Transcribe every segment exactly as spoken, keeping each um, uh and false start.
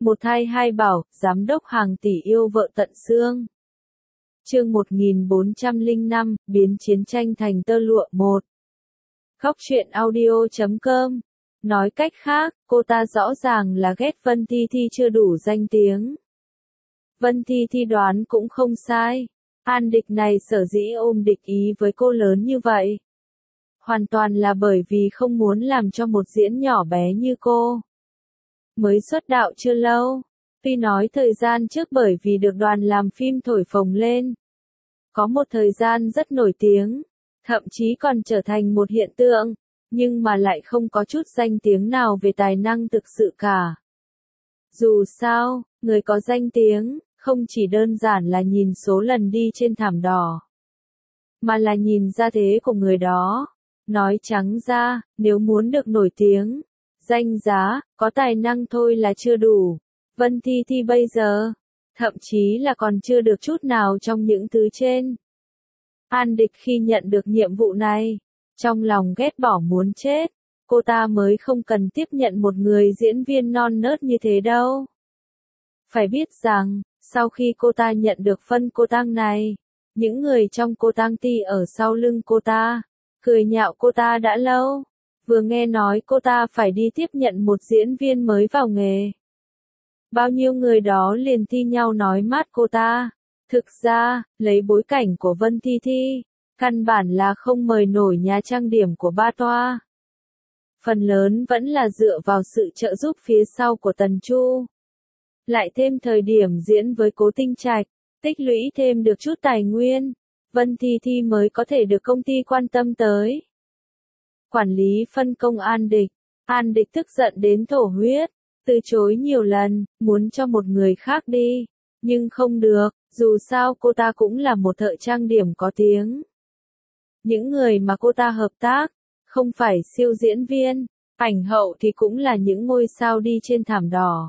Một thai hai bảo, giám đốc hàng tỷ yêu vợ tận xương. Chương một nghìn bốn trăm lẻ năm, biến chiến tranh thành tơ lụa một. Góc truyện audio chấm com. Nói cách khác, cô ta rõ ràng là ghét Vân Thi Thi chưa đủ danh tiếng. Vân Thi Thi đoán cũng không sai. An Địch này sở dĩ ôm địch ý với cô lớn như vậy. Hoàn toàn là bởi vì không muốn làm cho một diễn nhỏ bé như cô. Mới xuất đạo chưa lâu, tuy nói thời gian trước bởi vì được đoàn làm phim thổi phồng lên. Có một thời gian rất nổi tiếng, thậm chí còn trở thành một hiện tượng, nhưng mà lại không có chút danh tiếng nào về tài năng thực sự cả. Dù sao, người có danh tiếng, không chỉ đơn giản là nhìn số lần đi trên thảm đỏ, mà là nhìn ra thế của người đó. Nói trắng ra, nếu muốn được nổi tiếng, danh giá, có tài năng thôi là chưa đủ. Vân Thi Thi bây giờ, thậm chí là còn chưa được chút nào trong những thứ trên. An Địch khi nhận được nhiệm vụ này, trong lòng ghét bỏ muốn chết, cô ta mới không cần tiếp nhận một người diễn viên non nớt như thế đâu. Phải biết rằng, sau khi cô ta nhận được phân cô tang này, những người trong cô tang ty ở sau lưng cô ta, cười nhạo cô ta đã lâu. Vừa nghe nói cô ta phải đi tiếp nhận một diễn viên mới vào nghề, bao nhiêu người đó liền thi nhau nói mát cô ta. Thực ra, lấy bối cảnh của Vân Thi Thi, căn bản là không mời nổi nhà trang điểm của Ba Toa. Phần lớn vẫn là dựa vào sự trợ giúp phía sau của Tần Chu. Lại thêm thời điểm diễn với Cố Tinh Trạch, tích lũy thêm được chút tài nguyên, Vân Thi Thi mới có thể được công ty quan tâm tới. Quản lý phân công An Địch, An Địch tức giận đến thổ huyết, từ chối nhiều lần, muốn cho một người khác đi, nhưng không được, dù sao cô ta cũng là một thợ trang điểm có tiếng. Những người mà cô ta hợp tác, không phải siêu diễn viên, ảnh hậu thì cũng là những ngôi sao đi trên thảm đỏ.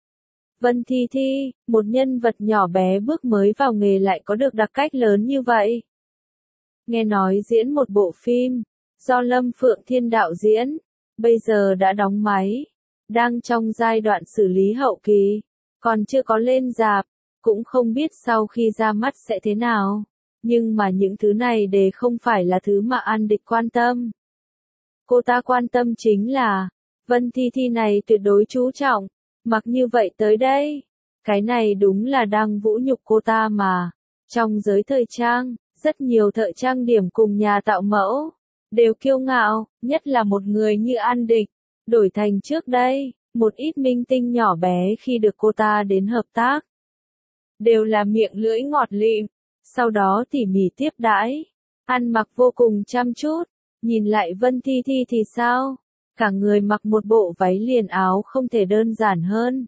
Vân Thi Thi, một nhân vật nhỏ bé bước mới vào nghề lại có được đặc cách lớn như vậy. Nghe nói diễn một bộ phim, do Lâm Phượng Thiên đạo diễn, bây giờ đã đóng máy, đang trong giai đoạn xử lý hậu kỳ, còn chưa có lên rạp, cũng không biết sau khi ra mắt sẽ thế nào, nhưng mà những thứ này đều không phải là thứ mà An Địch quan tâm. Cô ta quan tâm chính là, Vân Thi Thi này tuyệt đối chú trọng, mặc như vậy tới đây, cái này đúng là đang vũ nhục cô ta mà. Trong giới thời trang, rất nhiều thợ trang điểm cùng nhà tạo mẫu, đều kiêu ngạo, nhất là một người như An Địch, đổi thành trước đây, một ít minh tinh nhỏ bé khi được cô ta đến hợp tác. Đều là miệng lưỡi ngọt lịm, sau đó tỉ mỉ tiếp đãi, ăn mặc vô cùng chăm chút, nhìn lại Vân Thi Thi thì sao? Cả người mặc một bộ váy liền áo không thể đơn giản hơn.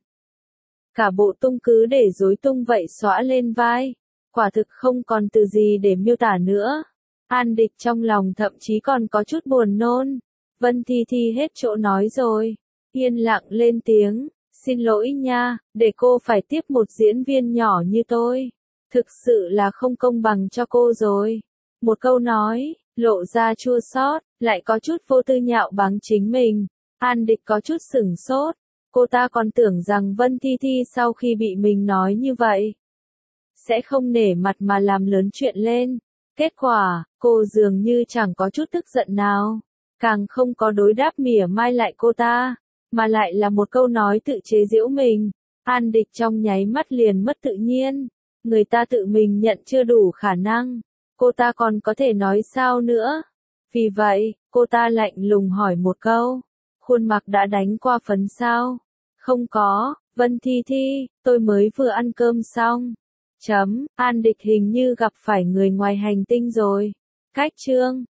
Cả bộ tung cứ để rối tung vậy xõa lên vai, quả thực không còn từ gì để miêu tả nữa. An Địch trong lòng thậm chí còn có chút buồn nôn. Vân Thi Thi hết chỗ nói rồi, yên lặng lên tiếng, xin lỗi nha, để cô phải tiếp một diễn viên nhỏ như tôi. Thực sự là không công bằng cho cô rồi. Một câu nói, lộ ra chua xót, lại có chút vô tư nhạo báng chính mình. An Địch có chút sửng sốt, cô ta còn tưởng rằng Vân Thi Thi sau khi bị mình nói như vậy, sẽ không nể mặt mà làm lớn chuyện lên. Kết quả, cô dường như chẳng có chút tức giận nào, càng không có đối đáp mỉa mai lại cô ta, mà lại là một câu nói tự chế giễu mình. An Địch trong nháy mắt liền mất tự nhiên, người ta tự mình nhận chưa đủ khả năng, cô ta còn có thể nói sao nữa. Vì vậy, cô ta lạnh lùng hỏi một câu, khuôn mặt đã đánh qua phấn sao? Không có, Vân Thi Thi, tôi mới vừa ăn cơm xong. Chấm, An Địch hình như gặp phải người ngoài hành tinh rồi. Cách chương.